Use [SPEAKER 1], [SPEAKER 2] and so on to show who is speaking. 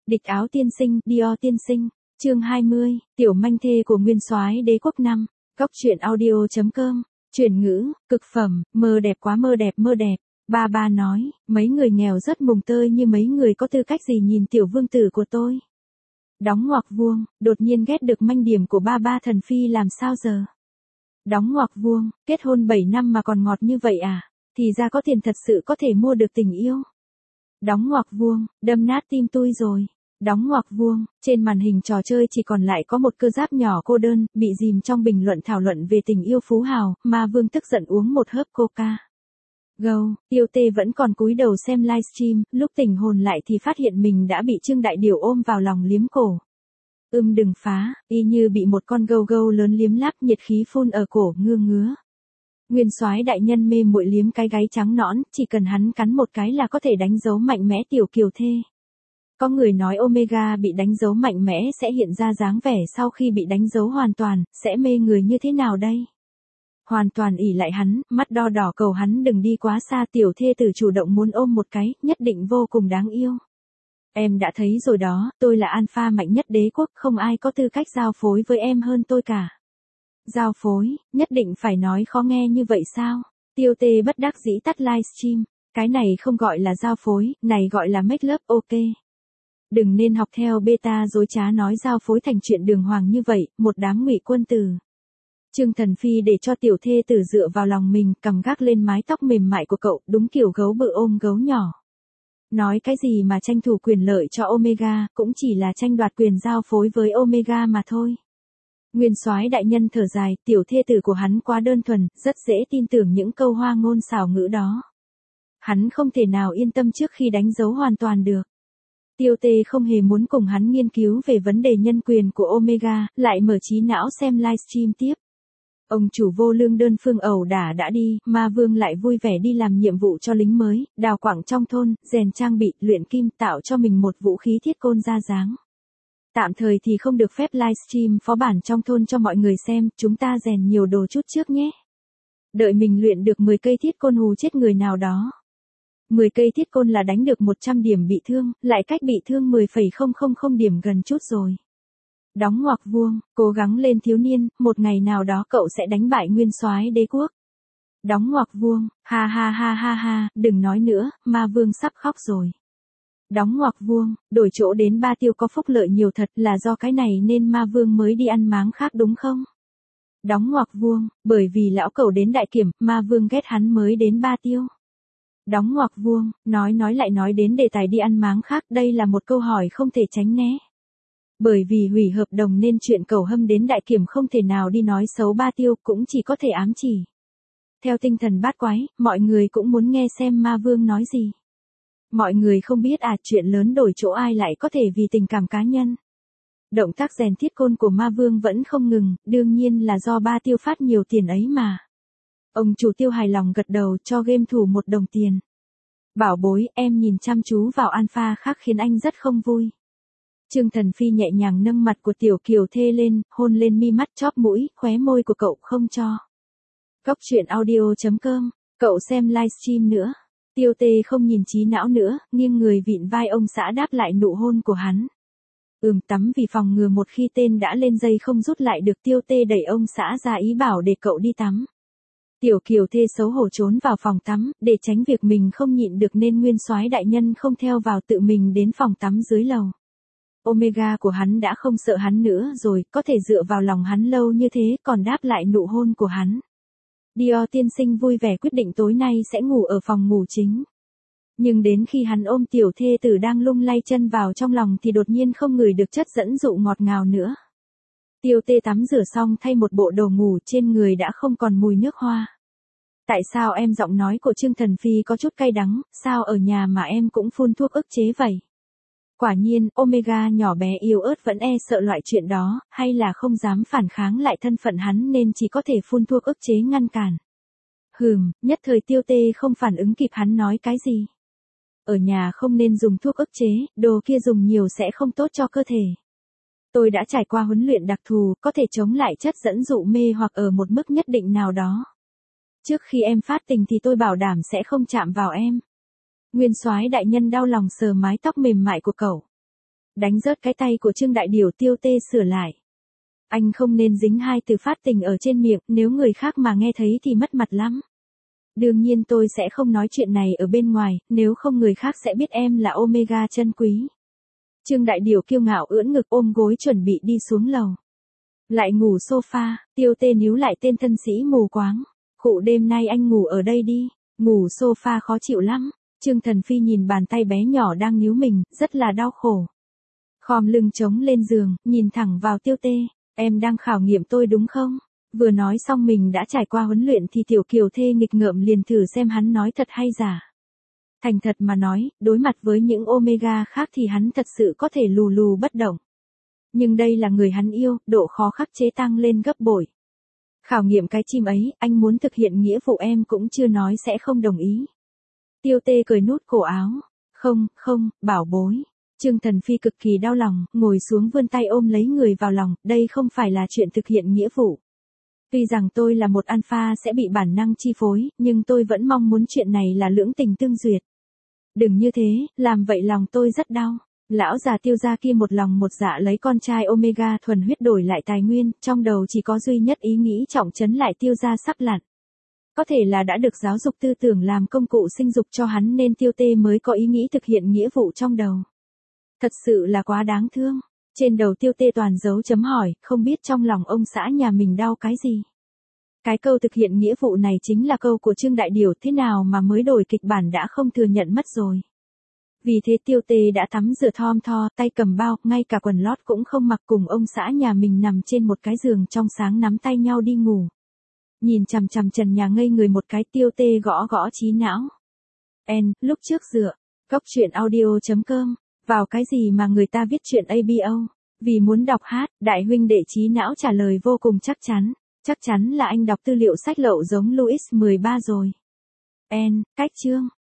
[SPEAKER 1] Địch áo tiên sinh, Dior tiên sinh. Chương 20, tiểu manh thê của nguyên soái đế quốc 5. Góc truyện audio.com. Chuyển ngữ, cực phẩm, mơ đẹp quá mơ đẹp mơ đẹp. Ba nói, mấy người nghèo rất mùng tơi như mấy người có tư cách gì nhìn tiểu vương tử của tôi. Đóng ngoặc vuông, đột nhiên ghét được manh điểm của ba thần phi làm sao giờ. Đóng ngoặc vuông, kết hôn 7 năm mà còn ngọt như vậy à, thì ra có tiền thật sự có thể mua được tình yêu. Đóng ngoặc vuông, đâm nát tim tôi rồi. Đóng ngoặc vuông, trên màn hình trò chơi chỉ còn lại có một cơ giáp nhỏ cô đơn, bị dìm trong bình luận thảo luận về tình yêu phú hào, Ma Vương tức giận uống một hớp coca. Gâu, Tiêu Tê vẫn còn cúi đầu xem livestream, lúc tỉnh hồn lại thì phát hiện mình đã bị Trương Đại Điều ôm vào lòng liếm cổ. Đừng phá, y như bị một con gâu gâu lớn liếm láp, nhiệt khí phun ở cổ, ngứa. Nguyên soái đại nhân mê muội liếm cái gáy trắng nõn, chỉ cần hắn cắn một cái là có thể đánh dấu mạnh mẽ tiểu kiều thê. Có người nói Omega bị đánh dấu mạnh mẽ sẽ hiện ra dáng vẻ sau khi bị đánh dấu hoàn toàn, sẽ mê người như thế nào đây? Hoàn toàn ỷ lại hắn, mắt đo đỏ cầu hắn đừng đi quá xa, tiểu thê tử chủ động muốn ôm một cái, nhất định vô cùng đáng yêu. Em đã thấy rồi đó, tôi là alpha mạnh nhất đế quốc, không ai có tư cách giao phối với em hơn tôi cả. Giao phối, nhất định phải nói khó nghe như vậy sao? Tiêu Tê bất đắc dĩ tắt livestream, cái này không gọi là giao phối, này gọi là make love, ok. Đừng nên học theo beta dối trá nói giao phối thành chuyện đường hoàng như vậy, một đám ngụy quân tử. Trương Thần Phi để cho tiểu thê tử dựa vào lòng mình, cầm gác lên mái tóc mềm mại của cậu, đúng kiểu gấu bự ôm gấu nhỏ. Nói cái gì mà tranh thủ quyền lợi cho Omega, cũng chỉ là tranh đoạt quyền giao phối với Omega mà thôi. Nguyên soái đại nhân thở dài, tiểu thê tử của hắn quá đơn thuần, rất dễ tin tưởng những câu hoa ngôn xảo ngữ đó. Hắn không thể nào yên tâm trước khi đánh dấu hoàn toàn được. Tiêu Tê không hề muốn cùng hắn nghiên cứu về vấn đề nhân quyền của Omega, lại mở trí não xem livestream tiếp. Ông chủ vô lương đơn phương ẩu đả đã đi, Ma Vương lại vui vẻ đi làm nhiệm vụ cho lính mới, đào quặng trong thôn, rèn trang bị, luyện kim, tạo cho mình một vũ khí thiết côn ra dáng. Tạm thời thì không được phép livestream phó bản trong thôn cho mọi người xem, chúng ta rèn nhiều đồ chút trước nhé. Đợi mình luyện được 10 cây thiết côn hù chết người nào đó. 10 cây thiết côn là đánh được 100 điểm bị thương, lại cách bị thương 10,000 điểm gần chút rồi. Đóng ngoặc vuông, cố gắng lên thiếu niên, một ngày nào đó cậu sẽ đánh bại nguyên soái đế quốc. Đóng ngoặc vuông, ha, đừng nói nữa, Ma Vương sắp khóc rồi. Đóng ngoặc vuông, đổi chỗ đến Ba Tiêu có phúc lợi nhiều thật, là do cái này nên Ma Vương mới đi ăn máng khác đúng không? Đóng ngoặc vuông, bởi vì lão cẩu đến đại kiểm, Ma Vương ghét hắn mới đến Ba Tiêu. Đóng ngoặc vuông, nói lại nói đến đề tài đi ăn máng khác, đây là một câu hỏi không thể tránh né. Bởi vì hủy hợp đồng nên chuyện cẩu hâm đến đại kiểm không thể nào đi nói xấu Ba Tiêu, cũng chỉ có thể ám chỉ. Theo tinh thần bát quái, mọi người cũng muốn nghe xem Ma Vương nói gì. Mọi người không biết chuyện lớn đổi chỗ ai lại có thể vì tình cảm cá nhân. Động tác rèn thiết côn của Ma Vương vẫn không ngừng, đương nhiên là do Ba Tiêu phát nhiều tiền ấy mà. Ông chủ Tiêu hài lòng gật đầu cho game thủ 1 đồng tiền. Bảo bối, em nhìn chăm chú vào alpha khác khiến anh rất không vui. Trương Thần Phi nhẹ nhàng nâng mặt của tiểu kiều thê lên, hôn lên mi mắt chóp mũi, khóe môi của cậu không cho. Góc truyện audio.com, cậu xem livestream nữa. Tiêu Tê không nhìn trí não nữa, nghiêng người vịn vai ông xã đáp lại nụ hôn của hắn. Tắm vì phòng ngừa một khi tên đã lên dây không rút lại được, Tiêu Tê đẩy ông xã ra ý bảo để cậu đi tắm. Tiểu kiều thê xấu hổ trốn vào phòng tắm, để tránh việc mình không nhịn được nên nguyên soái đại nhân không theo vào, tự mình đến phòng tắm dưới lầu. Omega của hắn đã không sợ hắn nữa rồi, có thể dựa vào lòng hắn lâu như thế, còn đáp lại nụ hôn của hắn. Dior tiên sinh vui vẻ quyết định tối nay sẽ ngủ ở phòng ngủ chính. Nhưng đến khi hắn ôm tiểu thê tử đang lung lay chân vào trong lòng thì đột nhiên không ngửi được chất dẫn dụ ngọt ngào nữa. Tiêu Tê tắm rửa xong thay một bộ đồ ngủ, trên người đã không còn mùi nước hoa. Tại sao em? Giọng nói của Trương Thần Phi có chút cay đắng, sao ở nhà mà em cũng phun thuốc ức chế vậy? Quả nhiên, Omega nhỏ bé yếu ớt vẫn e sợ loại chuyện đó, hay là không dám phản kháng lại thân phận hắn nên chỉ có thể phun thuốc ức chế ngăn cản. Nhất thời Tiêu Tê không phản ứng kịp hắn nói cái gì. Ở nhà không nên dùng thuốc ức chế, đồ kia dùng nhiều sẽ không tốt cho cơ thể. Tôi đã trải qua huấn luyện đặc thù, có thể chống lại chất dẫn dụ mê hoặc ở một mức nhất định nào đó. Trước khi em phát tình thì tôi bảo đảm sẽ không chạm vào em. Nguyên soái đại nhân đau lòng sờ mái tóc mềm mại của cậu. Đánh rớt cái tay của Trương Đại Điều, Tiêu Tê sửa lại. Anh không nên dính hai từ phát tình ở trên miệng, nếu người khác mà nghe thấy thì mất mặt lắm. Đương nhiên tôi sẽ không nói chuyện này ở bên ngoài, nếu không người khác sẽ biết em là Omega chân quý. Trương Đại Điều kiêu ngạo ưỡn ngực ôm gối chuẩn bị đi xuống lầu. Lại ngủ sofa, Tiêu Tê níu lại tên thân sĩ mù quáng. Khụ, đêm nay anh ngủ ở đây đi, ngủ sofa khó chịu lắm. Trương Thần Phi nhìn bàn tay bé nhỏ đang níu mình, rất là đau khổ. Khom lưng trống lên giường, nhìn thẳng vào Tiêu Tê, em đang khảo nghiệm tôi đúng không? Vừa nói xong mình đã trải qua huấn luyện thì Tiểu Kiều Thê nghịch ngợm liền thử xem hắn nói thật hay giả. Thành thật mà nói, đối mặt với những Omega khác thì hắn thật sự có thể lù lù bất động. Nhưng đây là người hắn yêu, độ khó khắc chế tăng lên gấp bội. Khảo nghiệm cái chim ấy, anh muốn thực hiện nghĩa vụ em cũng chưa nói sẽ không đồng ý. Tiêu Tê cười nút cổ áo. Không, bảo bối. Trương Thần Phi cực kỳ đau lòng, ngồi xuống vươn tay ôm lấy người vào lòng, đây không phải là chuyện thực hiện nghĩa vụ. Tuy rằng tôi là một alpha sẽ bị bản năng chi phối, nhưng tôi vẫn mong muốn chuyện này là lưỡng tình tương duyệt. Đừng như thế, làm vậy lòng tôi rất đau. Lão già Tiêu gia kia một lòng một dạ lấy con trai Omega thuần huyết đổi lại tài nguyên, trong đầu chỉ có duy nhất ý nghĩ trọng trấn lại Tiêu gia sắp lặn. Có thể là đã được giáo dục tư tưởng làm công cụ sinh dục cho hắn nên Tiêu Tê mới có ý nghĩ thực hiện nghĩa vụ trong đầu. Thật sự là quá đáng thương. Trên đầu Tiêu Tê toàn dấu chấm hỏi, không biết trong lòng ông xã nhà mình đau cái gì. Cái câu thực hiện nghĩa vụ này chính là câu của Trương Đại Điều, thế nào mà mới đổi kịch bản đã không thừa nhận mất rồi. Vì thế Tiêu Tê đã tắm rửa thom tho, tay cầm bao, ngay cả quần lót cũng không mặc, cùng ông xã nhà mình nằm trên một cái giường trong sáng nắm tay nhau đi ngủ. Nhìn chằm chằm trần nhà ngây người một cái, Tiêu Tê gõ gõ trí não. Lúc trước dựa, góc truyện audio.com, vào cái gì mà người ta viết chuyện ABO, vì muốn đọc hát, đại huynh đệ trí não trả lời vô cùng chắc chắn là anh đọc tư liệu sách lậu giống Louis 13 rồi. Cách chương.